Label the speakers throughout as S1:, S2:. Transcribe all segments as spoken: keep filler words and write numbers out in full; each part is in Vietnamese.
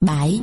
S1: bảy.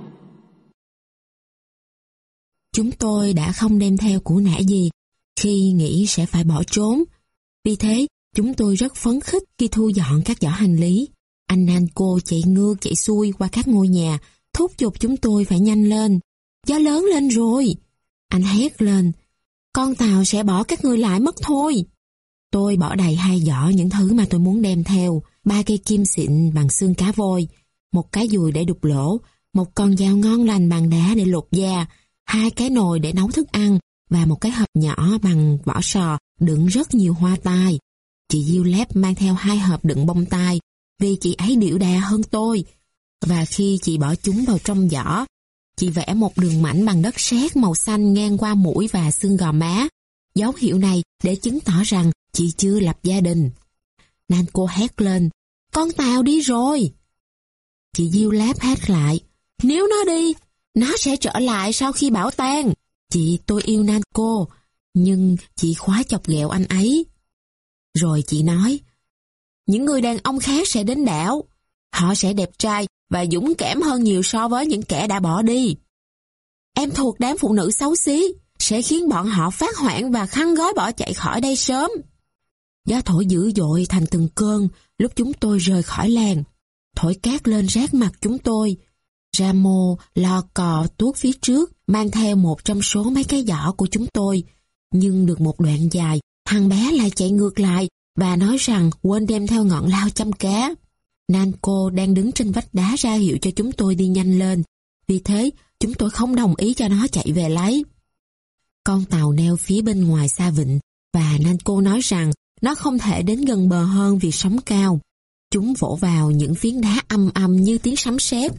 S1: Chúng tôi đã không đem theo của nã gì khi nghĩ sẽ phải bỏ trốn. Vì thế, chúng tôi rất phấn khích khi thu dọn các giỏ hành lý. Anh Nanko chạy ngược chạy xuôi qua các ngôi nhà, thúc giục chúng tôi phải nhanh lên. Gió lớn lên rồi. Anh hét lên. Con tàu sẽ bỏ các ngươi lại mất thôi. Tôi bỏ đầy hai giỏ những thứ mà tôi muốn đem theo. Ba cây kim xịn bằng xương cá voi, một cái dùi để đục lỗ, một con dao ngon lành bằng đá để lột da, hai cái nồi để nấu thức ăn và một cái hộp nhỏ bằng vỏ sò đựng rất nhiều hoa tai. Chị Diêu Lép mang theo hai hộp đựng bông tai vì chị ấy điệu đà hơn tôi. Và khi chị bỏ chúng vào trong giỏ, chị vẽ một đường mảnh bằng đất sét màu xanh ngang qua mũi và xương gò má. Dấu hiệu này để chứng tỏ rằng chị chưa lập gia đình. Nanko hét lên. Con tàu đi rồi. Chị Diêu Lép hét lại. Nếu nó đi, nó sẽ trở lại sau khi bão tan. Chị tôi yêu Nanko, nhưng chị khóa chọc ghẹo anh ấy. Rồi chị nói, những người đàn ông khác sẽ đến đảo. Họ sẽ đẹp trai và dũng cảm hơn nhiều so với những kẻ đã bỏ đi. Em thuộc đám phụ nữ xấu xí, sẽ khiến bọn họ phát hoảng và khăn gói bỏ chạy khỏi đây sớm. Gió thổi dữ dội thành từng cơn lúc chúng tôi rời khỏi làng. Thổi cát lên rát mặt chúng tôi. Ramo lo cò tuốt phía trước, mang theo một trong số mấy cái giỏ của chúng tôi. Nhưng được một đoạn dài, thằng bé lại chạy ngược lại và nói rằng quên đem theo ngọn lao chăm cá. Nanko đang đứng trên vách đá ra hiệu cho chúng tôi đi nhanh lên. Vì thế, chúng tôi không đồng ý cho nó chạy về lấy. Con tàu neo phía bên ngoài xa vịnh và Nanko nói rằng nó không thể đến gần bờ hơn vì sóng cao. Chúng vỗ vào những phiến đá âm âm như tiếng sấm sét.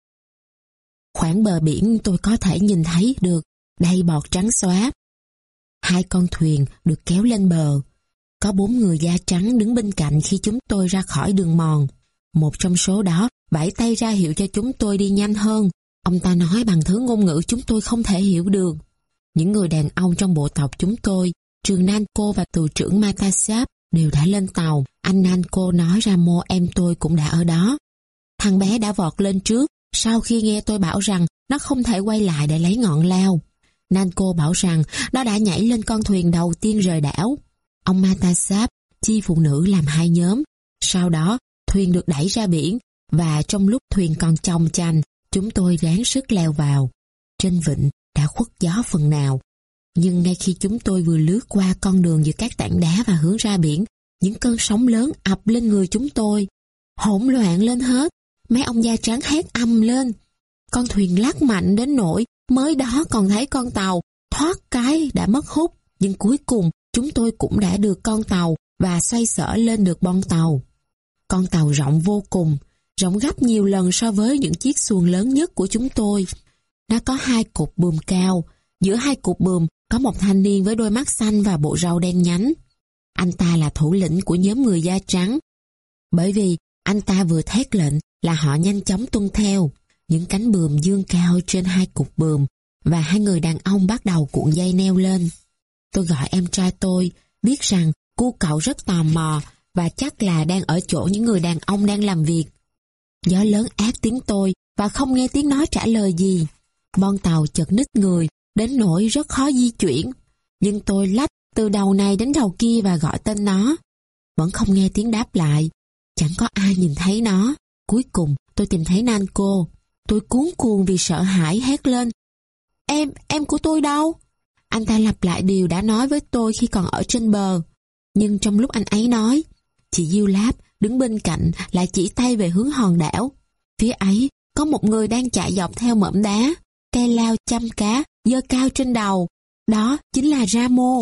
S1: Khoảng bờ biển tôi có thể nhìn thấy được đầy bọt trắng xóa. Hai con thuyền được kéo lên bờ. Có bốn người da trắng đứng bên cạnh khi chúng tôi ra khỏi đường mòn. Một trong số đó vẫy tay ra hiệu cho chúng tôi đi nhanh hơn. Ông ta nói bằng thứ ngôn ngữ chúng tôi không thể hiểu được. Những người đàn ông trong bộ tộc chúng tôi, trừ Nanko và tù trưởng Matasap, đều đã lên tàu. Anh Nanko nói Ramo em tôi cũng đã ở đó. Thằng bé đã vọt lên trước sau khi nghe tôi bảo rằng nó không thể quay lại để lấy ngọn lao. Nanko bảo rằng nó đã nhảy lên con thuyền đầu tiên rời đảo. Ông Matasap chia phụ nữ làm hai nhóm. Sau đó, thuyền được đẩy ra biển và trong lúc thuyền còn chồng chành, chúng tôi ráng sức leo vào. Trên vịnh đã khuất gió phần nào. Nhưng ngay khi chúng tôi vừa lướt qua con đường giữa các tảng đá và hướng ra biển, những cơn sóng lớn ập lên người chúng tôi. Hỗn loạn lên hết, mấy ông da trắng hét ầm lên. Con thuyền lắc mạnh đến nỗi mới đó còn thấy con tàu thoát cái đã mất hút. Nhưng cuối cùng chúng tôi cũng đã được con tàu và xoay sở lên được bon tàu. Con tàu rộng vô cùng, rộng gấp nhiều lần so với những chiếc xuồng lớn nhất của chúng tôi. Nó có hai cột buồm cao, giữa hai cột buồm có một thanh niên với đôi mắt xanh và bộ râu đen nhánh. Anh ta là thủ lĩnh của nhóm người da trắng. Bởi vì anh ta vừa thét lệnh là họ nhanh chóng tuân theo. Những cánh buồm dương cao trên hai cột buồm và hai người đàn ông bắt đầu cuộn dây neo lên. Tôi gọi em trai tôi, biết rằng cô cậu rất tò mò và chắc là đang ở chỗ những người đàn ông đang làm việc. Gió lớn át tiếng tôi và không nghe tiếng nói trả lời gì. Bon tàu chật ních người đến nỗi rất khó di chuyển. Nhưng tôi lách từ đầu này đến đầu kia và gọi tên nó. Vẫn không nghe tiếng đáp lại. Chẳng có ai nhìn thấy nó. Cuối cùng tôi tìm thấy Nanko. Tôi cuống cuồng vì sợ hãi hét lên. Em, em của tôi đâu? Anh ta lặp lại điều đã nói với tôi khi còn ở trên bờ. Nhưng trong lúc anh ấy nói, chị Diêu Láp đứng bên cạnh lại chỉ tay về hướng hòn đảo. Phía ấy có một người đang chạy dọc theo mỏm đá, cây lao chăm cá giơ cao trên đầu. Đó chính là Ramo.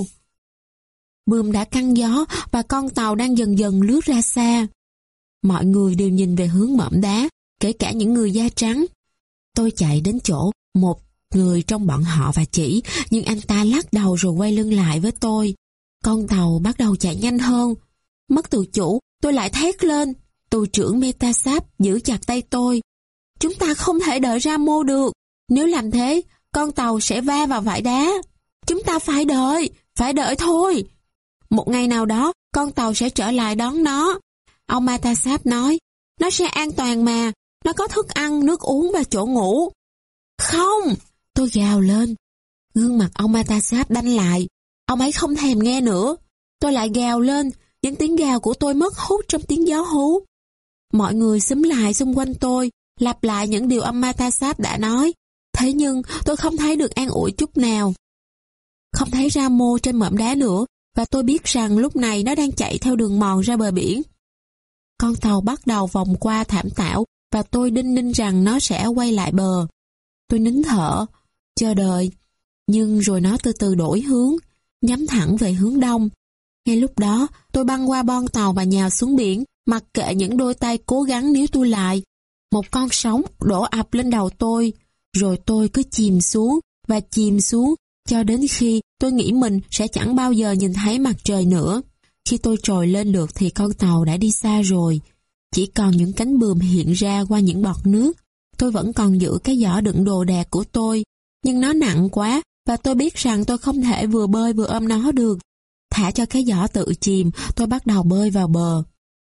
S1: Buồm đã căng gió và con tàu đang dần dần lướt ra xa. Mọi người đều nhìn về hướng mỏm đá, kể cả những người da trắng. Tôi chạy đến chỗ một người trong bọn họ và chỉ, nhưng anh ta lắc đầu rồi quay lưng lại với tôi. Con tàu bắt đầu chạy nhanh hơn. Mất tự chủ, tôi lại thét lên. Tù trưởng Metasap giữ chặt tay tôi. Chúng ta không thể đợi Ramo được. Nếu làm thế, con tàu sẽ va vào vải đá. Chúng ta phải đợi, phải đợi thôi. Một ngày nào đó, con tàu sẽ trở lại đón nó. Ông Metasap nói, nó sẽ an toàn mà, Nó có thức ăn, nước uống và chỗ ngủ. Không! Tôi gào lên. Gương mặt ông Matasap đanh lại. Ông ấy không thèm nghe nữa. Tôi lại gào lên. Những tiếng gào của tôi mất hút trong tiếng gió hú. Mọi người xúm lại xung quanh tôi, lặp lại những điều ông Matasap đã nói. Thế nhưng tôi không thấy được an ủi chút nào. Không thấy Ramo trên mỏm đá nữa, và tôi biết rằng lúc này nó đang chạy theo đường mòn ra bờ biển. Con tàu bắt đầu vòng qua thảm tảo, và tôi đinh ninh rằng nó sẽ quay lại bờ. Tôi nín thở, chờ đợi, nhưng rồi nó từ từ đổi hướng, nhắm thẳng về hướng đông. Ngay lúc đó, tôi băng qua bon tàu và nhào xuống biển, mặc kệ những đôi tay cố gắng níu tôi lại. Một con sóng đổ ập lên đầu tôi, rồi tôi cứ chìm xuống và chìm xuống cho đến khi tôi nghĩ mình sẽ chẳng bao giờ nhìn thấy mặt trời nữa. Khi tôi trồi lên được thì con tàu đã đi xa rồi. Chỉ còn những cánh buồm hiện ra qua những bọt nước. Tôi vẫn còn giữ cái giỏ đựng đồ đạc của tôi, nhưng nó nặng quá và tôi biết rằng tôi không thể vừa bơi vừa ôm nó được. Thả cho cái giỏ tự chìm, tôi bắt đầu bơi vào bờ.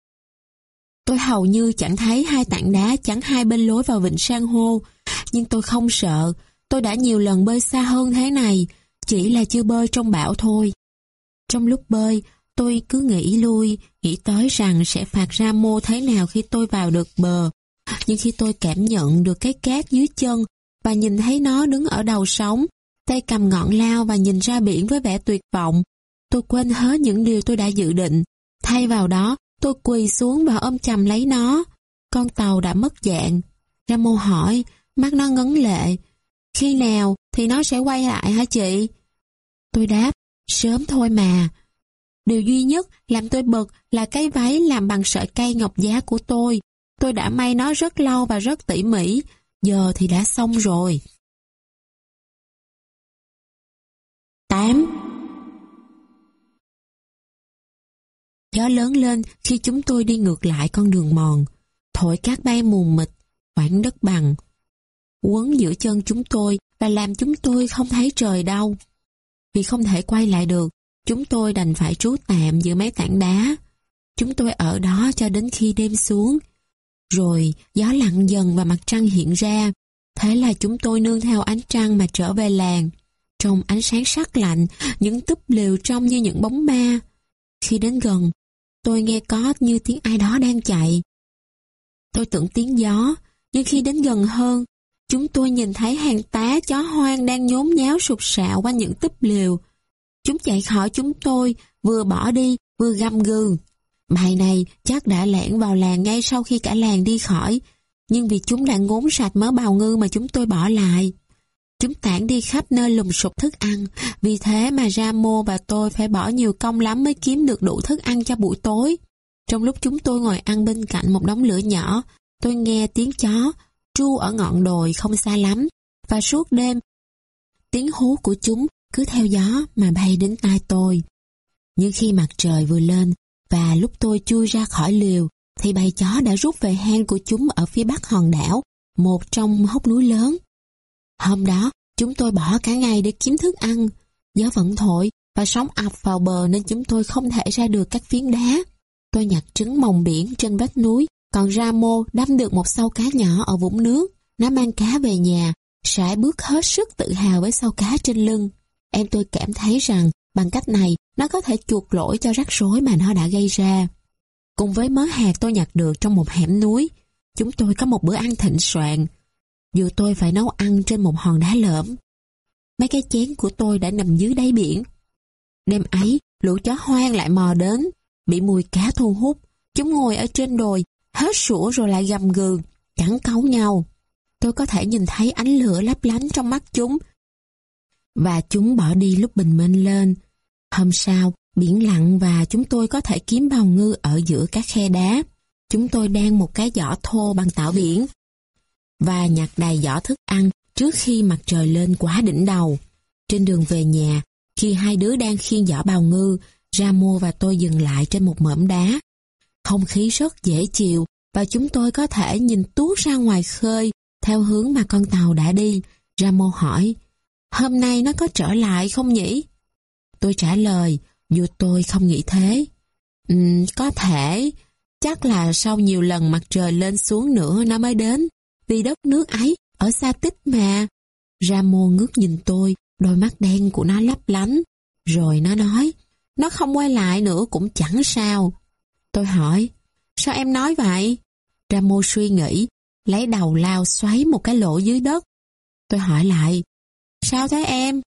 S1: Tôi hầu như chẳng thấy hai tảng đá chắn hai bên lối vào vịnh san hô, nhưng tôi không sợ. Tôi đã nhiều lần bơi xa hơn thế này, chỉ là chưa bơi trong bão thôi. Trong lúc bơi, tôi cứ nghĩ lui, nghĩ tới rằng sẽ phạt Ramo thế nào khi tôi vào được bờ. Nhưng khi tôi cảm nhận được cái cát dưới chân và nhìn thấy nó đứng ở đầu sóng, tay cầm ngọn lao và nhìn ra biển với vẻ tuyệt vọng, tôi quên hết những điều tôi đã dự định. Thay vào đó, tôi quỳ xuống và ôm chầm lấy nó. Con tàu đã mất dạng. Ramo hỏi, mắt nó ngấn lệ. Khi nào thì nó sẽ quay lại hả chị? Tôi đáp, sớm thôi mà. Điều duy nhất làm tôi bực là cái váy làm bằng sợi cây ngọc giá của tôi. Tôi đã may nó rất lâu và rất tỉ mỉ. Giờ thì đã xong rồi. tám. Gió lớn lên khi chúng tôi đi ngược lại con đường mòn. Thổi cát bay mù mịt, khoảng đất bằng quấn giữa chân chúng tôi và làm chúng tôi không thấy trời đâu. Vì không thể quay lại được, chúng tôi đành phải trú tạm giữa mấy tảng đá. Chúng tôi ở đó cho đến khi đêm xuống. Rồi gió lặng dần và mặt trăng hiện ra. Thế là chúng tôi nương theo ánh trăng mà trở về làng. Trong ánh sáng sắc lạnh, những túp lều trông như những bóng ma. Khi đến gần, tôi nghe có như tiếng ai đó đang chạy. Tôi tưởng tiếng gió, nhưng khi đến gần hơn, chúng tôi nhìn thấy hàng tá chó hoang đang nhốn nháo sục sạo qua những túp lều. Chúng chạy khỏi chúng tôi, vừa bỏ đi, vừa gầm gừ. Bài này chắc đã lẻn vào làng ngay sau khi cả làng đi khỏi, nhưng vì chúng đã ngốn sạch mớ bào ngư mà chúng tôi bỏ lại. Chúng tản đi khắp nơi lùng sục thức ăn, vì thế mà Ramo và tôi phải bỏ nhiều công lắm mới kiếm được đủ thức ăn cho buổi tối. Trong lúc chúng tôi ngồi ăn bên cạnh một đống lửa nhỏ, tôi nghe tiếng chó tru ở ngọn đồi không xa lắm, và suốt đêm, tiếng hú của chúng cứ theo gió mà bay đến tai tôi. Nhưng khi mặt trời vừa lên, và lúc tôi chui ra khỏi liều, thì bầy chó đã rút về hang của chúng ở phía bắc hòn đảo, một trong hốc núi lớn. Hôm đó, chúng tôi bỏ cả ngày để kiếm thức ăn. Gió vẫn thổi và sóng ập vào bờ nên chúng tôi không thể ra được các phiến đá. Tôi nhặt trứng mòng biển trên vách núi, còn Ramo đâm được một sâu cá nhỏ ở vũng nước. Nó mang cá về nhà, sải bước hết sức tự hào với sâu cá trên lưng. Em tôi cảm thấy rằng bằng cách này nó có thể chuộc lỗi cho rắc rối mà nó đã gây ra. Cùng với mớ hạt tôi nhặt được trong một hẻm núi, chúng tôi có một bữa ăn thịnh soạn. Dù tôi phải nấu ăn trên một hòn đá lởm, mấy cái chén của tôi đã nằm dưới đáy biển. Đêm ấy, lũ chó hoang lại mò đến, bị mùi cá thu hút. Chúng ngồi ở trên đồi, hết sủa rồi lại gầm gừ, cắn cấu nhau. Tôi có thể nhìn thấy ánh lửa lấp lánh trong mắt chúng, và chúng bỏ đi lúc bình minh lên. Hôm sau, biển lặng và chúng tôi có thể kiếm bào ngư ở giữa các khe đá. Chúng tôi đan một cái giỏ thô bằng tảo biển và nhặt đầy giỏ thức ăn trước khi mặt trời lên quá đỉnh đầu. Trên đường về nhà, khi hai đứa đang khiêng giỏ bào ngư, Ramo và tôi dừng lại trên một mỏm đá. Không khí rất dễ chịu và chúng tôi có thể nhìn tuốt ra ngoài khơi theo hướng mà con tàu đã đi. Ramo hỏi, hôm nay nó có trở lại không nhỉ? Tôi trả lời, dù tôi không nghĩ thế. Ừm, có thể, Chắc là sau nhiều lần mặt trời lên xuống nữa nó mới đến, vì đất nước ấy ở xa tích mà. Ramo ngước nhìn tôi, đôi mắt đen của nó lấp lánh. Rồi nó nói, nó không quay lại nữa cũng chẳng sao. Tôi hỏi, sao em nói vậy? Ramo suy nghĩ, lấy đầu lao xoáy một cái lỗ dưới đất. Tôi hỏi lại, sao thế em?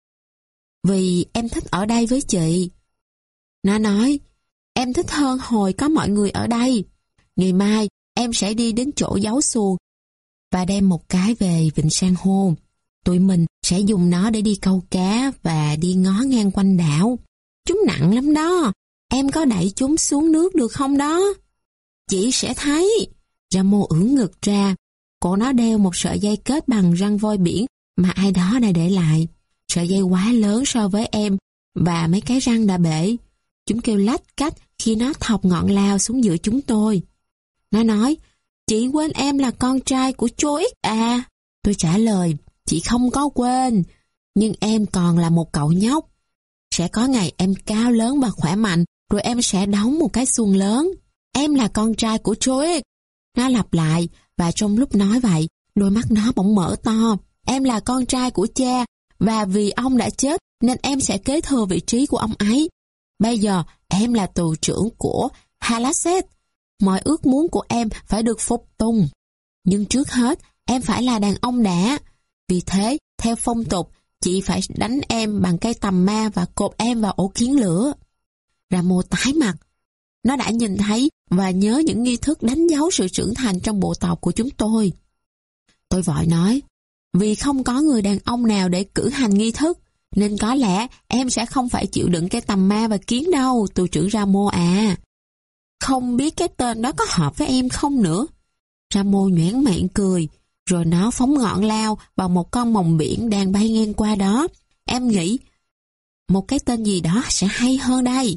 S1: Vì em thích ở đây với chị. Nó nói, em thích hơn hồi có mọi người ở đây. Ngày mai em sẽ đi đến chỗ giấu xuồng và đem một cái về vịnh san hô. Tụi mình sẽ dùng nó để đi câu cá và đi ngó ngang quanh đảo. Chúng nặng lắm đó. Em có đẩy chúng xuống nước được không đó? Chị sẽ thấy. Ramo ưỡn ngực ra. Cổ nó đeo một sợi dây kết bằng răng voi biển mà ai đó đã để lại. Sợi dây quá lớn so với em và mấy cái răng đã bể. Chúng kêu lách cách khi nó thọc ngọn lao xuống giữa chúng tôi. Nó nói, chị quên em là con trai của Troy à? Tôi trả lời, chị không có quên, nhưng em còn là một cậu nhóc. Sẽ có ngày em cao lớn và khỏe mạnh, rồi em sẽ đóng một cái xuồng lớn. Em là con trai của Troy. Nó lặp lại, và trong lúc nói vậy, đôi mắt nó bỗng mở to. Em là con trai của cha, và vì ông đã chết, nên em sẽ kế thừa vị trí của ông ấy. Bây giờ, em là tù trưởng của Halasset. Mọi ước muốn của em phải được phục tùng. Nhưng trước hết, em phải là đàn ông đã. Vì thế, theo phong tục, chị phải đánh em bằng cây tằm ma và cột em vào ổ kiến lửa. Ramo tái mặt. Nó đã nhìn thấy và nhớ những nghi thức đánh dấu sự trưởng thành trong bộ tộc của chúng tôi. Tôi vội nói, vì không có người đàn ông nào để cử hành nghi thức, nên có lẽ em sẽ không phải chịu đựng cái tằm ma và kiến đâu, tù trưởng Ramo à. Không biết cái tên đó có hợp với em không nữa. Ramo nhoẻn miệng cười, rồi nó phóng ngọn lao vào một con mòng biển đang bay ngang qua đó. Em nghĩ, một cái tên gì đó sẽ hay hơn đây.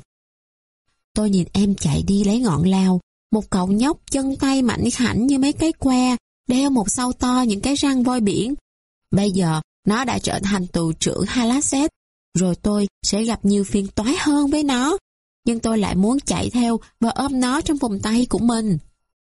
S1: Tôi nhìn em chạy đi lấy ngọn lao, một cậu nhóc chân tay mảnh khảnh như mấy cái que, đeo một sau to những cái răng voi biển. Bây giờ, nó đã trở thành tù trưởng Halasset, rồi tôi sẽ gặp nhiều phiền toái hơn với nó. Nhưng tôi lại muốn chạy theo và ôm nó trong vòng tay của mình.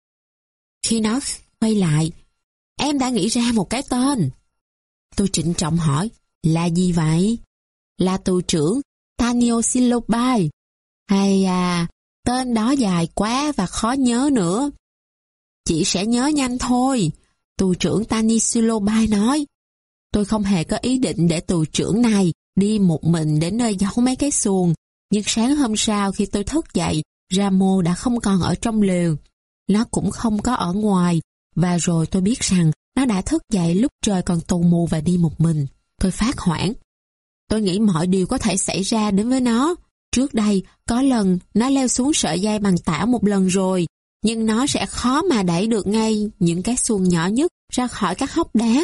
S1: Khi nó quay lại, em đã nghĩ ra một cái tên. Tôi trịnh trọng hỏi, là gì vậy? Là tù trưởng Tanio Silobai. Hay à, tên đó dài quá và khó nhớ nữa. Chị sẽ nhớ nhanh thôi, tù trưởng Tani Silobai nói. Tôi không hề có ý định để tù trưởng này đi một mình đến nơi giấu mấy cái xuồng. Nhưng sáng hôm sau khi tôi thức dậy, Ramo đã không còn ở trong lều. Nó cũng không có ở ngoài. Và rồi tôi biết rằng nó đã thức dậy lúc trời còn tù mù và đi một mình. Tôi phát hoảng. Tôi nghĩ mọi điều có thể xảy ra đến với nó. Trước đây, có lần nó leo xuống sợi dây bằng tảo một lần rồi. Nhưng nó sẽ khó mà đẩy được ngay những cái xuồng nhỏ nhất ra khỏi các hốc đá.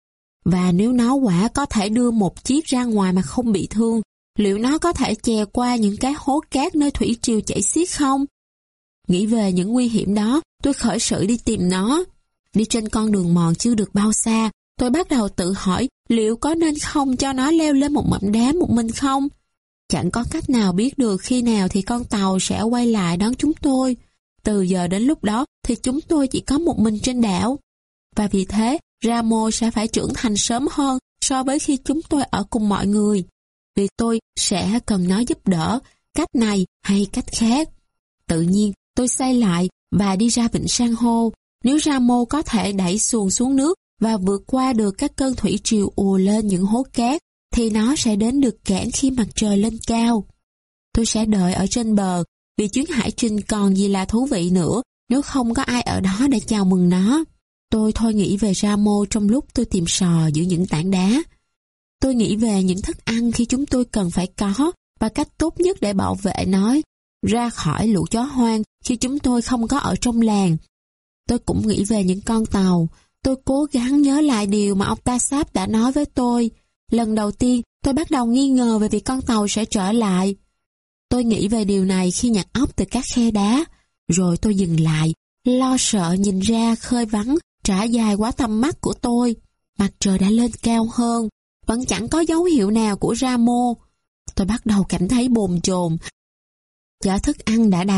S1: Và nếu nó quả có thể đưa một chiếc ra ngoài mà không bị thương, liệu nó có thể chè qua những cái hố cát nơi thủy triều chảy xiết không? Nghĩ về những nguy hiểm đó, tôi khởi sự đi tìm nó. Đi trên con đường mòn chưa được bao xa, tôi bắt đầu tự hỏi liệu có nên không cho nó leo lên một mỏm đá một mình không? Chẳng có cách nào biết được khi nào thì con tàu sẽ quay lại đón chúng tôi. Từ giờ đến lúc đó thì chúng tôi chỉ có một mình trên đảo. Và vì thế, Ramo sẽ phải trưởng thành sớm hơn so với khi chúng tôi ở cùng mọi người. Vì tôi sẽ cần nó giúp đỡ, cách này hay cách khác. Tự nhiên, tôi xoay lại và đi ra vịnh san hô. Nếu Ramo có thể đẩy xuồng xuống nước và vượt qua được các cơn thủy triều ùa lên những hố cát, thì nó sẽ đến được cảng khi mặt trời lên cao. Tôi sẽ đợi ở trên bờ, vì chuyến hải trình còn gì là thú vị nữa nếu không có ai ở đó để chào mừng nó. Tôi thôi nghĩ về Ramo trong lúc tôi tìm sò giữa những tảng đá. Tôi nghĩ về những thức ăn khi chúng tôi cần phải có và cách tốt nhất để bảo vệ nó ra khỏi lũ chó hoang khi chúng tôi không có ở trong làng. Tôi cũng nghĩ về những con tàu. Tôi cố gắng nhớ lại điều mà ông Tassap đã nói với tôi. Lần đầu tiên, tôi bắt đầu nghi ngờ về việc con tàu sẽ trở lại. Tôi nghĩ về điều này khi nhặt ốc từ các khe đá. Rồi tôi dừng lại, lo sợ nhìn ra khơi vắng, trải dài quá tầm mắt của tôi. Mặt trời đã lên cao hơn, vẫn chẳng có dấu hiệu nào của Ramo. Tôi bắt đầu cảm thấy bồn chồn. Chở thức ăn đã đầy,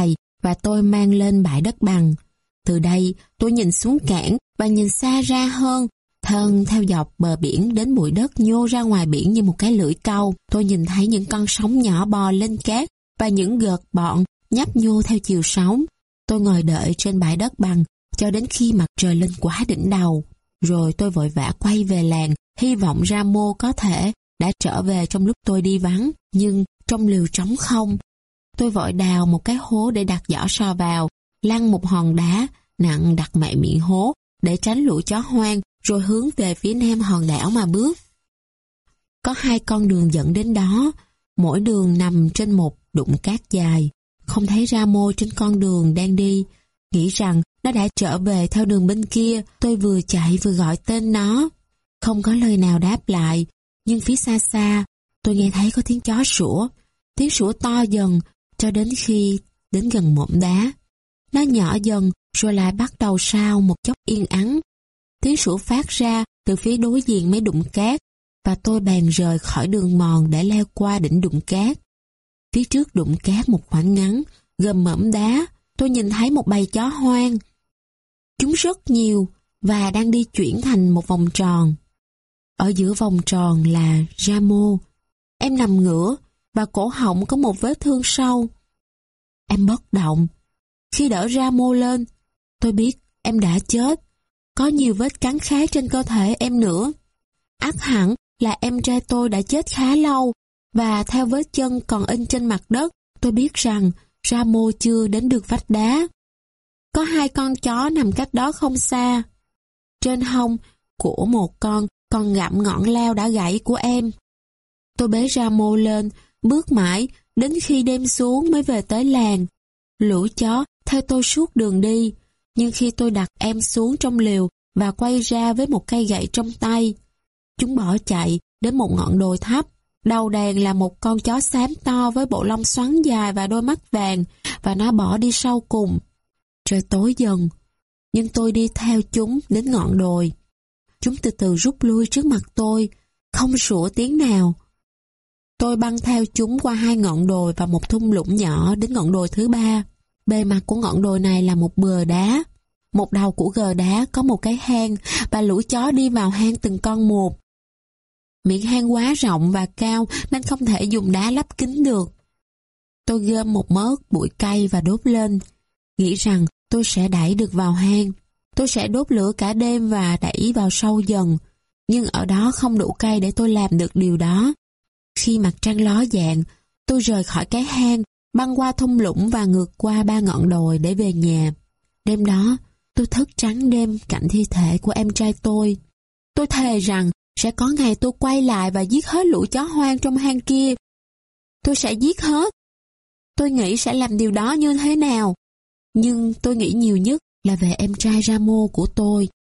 S1: và tôi mang lên bãi đất bằng. Từ đây, tôi nhìn xuống cảng và nhìn xa ra hơn, thân theo dọc bờ biển đến bụi đất nhô ra ngoài biển như một cái lưỡi câu. Tôi nhìn thấy những con sóng nhỏ bò lên cát và những gợt bọn nhấp nhô theo chiều sóng. Tôi ngồi đợi trên bãi đất bằng cho đến khi mặt trời lên quá đỉnh đầu. Rồi tôi vội vã quay về làng, hy vọng Ramo có thể đã trở về trong lúc tôi đi vắng, nhưng trong liều trống không. Tôi vội đào một cái hố để đặt giỏ sò vào, lăn một hòn đá nặng đặt mẹ miệng hố để tránh lũ chó hoang, rồi hướng về phía nam hòn đảo mà bước. Có hai con đường dẫn đến đó, mỗi đường nằm trên một đụng cát dài. Không thấy Ramo trên con đường đang đi, nghĩ rằng nó đã trở về theo đường bên kia. Tôi vừa chạy vừa gọi tên nó. Không có lời nào đáp lại, nhưng phía xa xa, tôi nghe thấy có tiếng chó sủa. Tiếng sủa to dần cho đến khi đến gần mỏm đá. Nó nhỏ dần rồi lại bắt đầu sau một chốc yên ắng. Tiếng sủa phát ra từ phía đối diện mấy đụng cát, và tôi bèn rời khỏi đường mòn để leo qua đỉnh đụng cát. Phía trước đụng cát một khoảng ngắn, gầm mỏm đá, tôi nhìn thấy một bầy chó hoang. Chúng rất nhiều và đang đi chuyển thành một vòng tròn. Ở giữa vòng tròn là Ramo. Em nằm ngửa và cổ họng có một vết thương sâu. Em bất động. Khi đỡ Ramo lên, tôi biết em đã chết. Có nhiều vết cắn khác trên cơ thể em nữa. Ắt hẳn là em trai tôi đã chết khá lâu, và theo vết chân còn in trên mặt đất, tôi biết rằng Ramo chưa đến được vách đá. Có hai con chó nằm cách đó không xa. Trên hông của một con còn gặm ngọn lao đã gãy của em. Tôi bế Ramo lên, bước mãi, đến khi đêm xuống mới về tới làng. Lũ chó theo tôi suốt đường đi, nhưng khi tôi đặt em xuống trong liều và quay ra với một cây gậy trong tay, chúng bỏ chạy đến một ngọn đồi thấp. Đầu đèn là một con chó xám to với bộ lông xoắn dài và đôi mắt vàng, và nó bỏ đi sau cùng. Trời tối dần, nhưng tôi đi theo chúng đến ngọn đồi. Chúng từ từ rút lui trước mặt tôi, không sủa tiếng nào. Tôi băng theo chúng qua hai ngọn đồi và một thung lũng nhỏ đến ngọn đồi thứ ba. Bề mặt của ngọn đồi này là một bờ đá. Một đầu của gờ đá có một cái hang, và lũ chó đi vào hang từng con một. Miệng hang quá rộng và cao nên không thể dùng đá lắp kín được. Tôi gom một mớ bụi cây và đốt lên, nghĩ rằng tôi sẽ đẩy được vào hang. Tôi sẽ đốt lửa cả đêm và đẩy vào sâu dần, nhưng ở đó không đủ cây để tôi làm được điều đó. Khi mặt trăng ló dạng, tôi rời khỏi cái hang, băng qua thung lũng và ngược qua ba ngọn đồi để về nhà. Đêm đó, tôi thức trắng đêm cạnh thi thể của em trai tôi. Tôi thề rằng sẽ có ngày tôi quay lại và giết hết lũ chó hoang trong hang kia. Tôi sẽ giết hết. Tôi nghĩ sẽ làm điều đó như thế nào. Nhưng tôi nghĩ nhiều nhất là về em trai Ramo của tôi.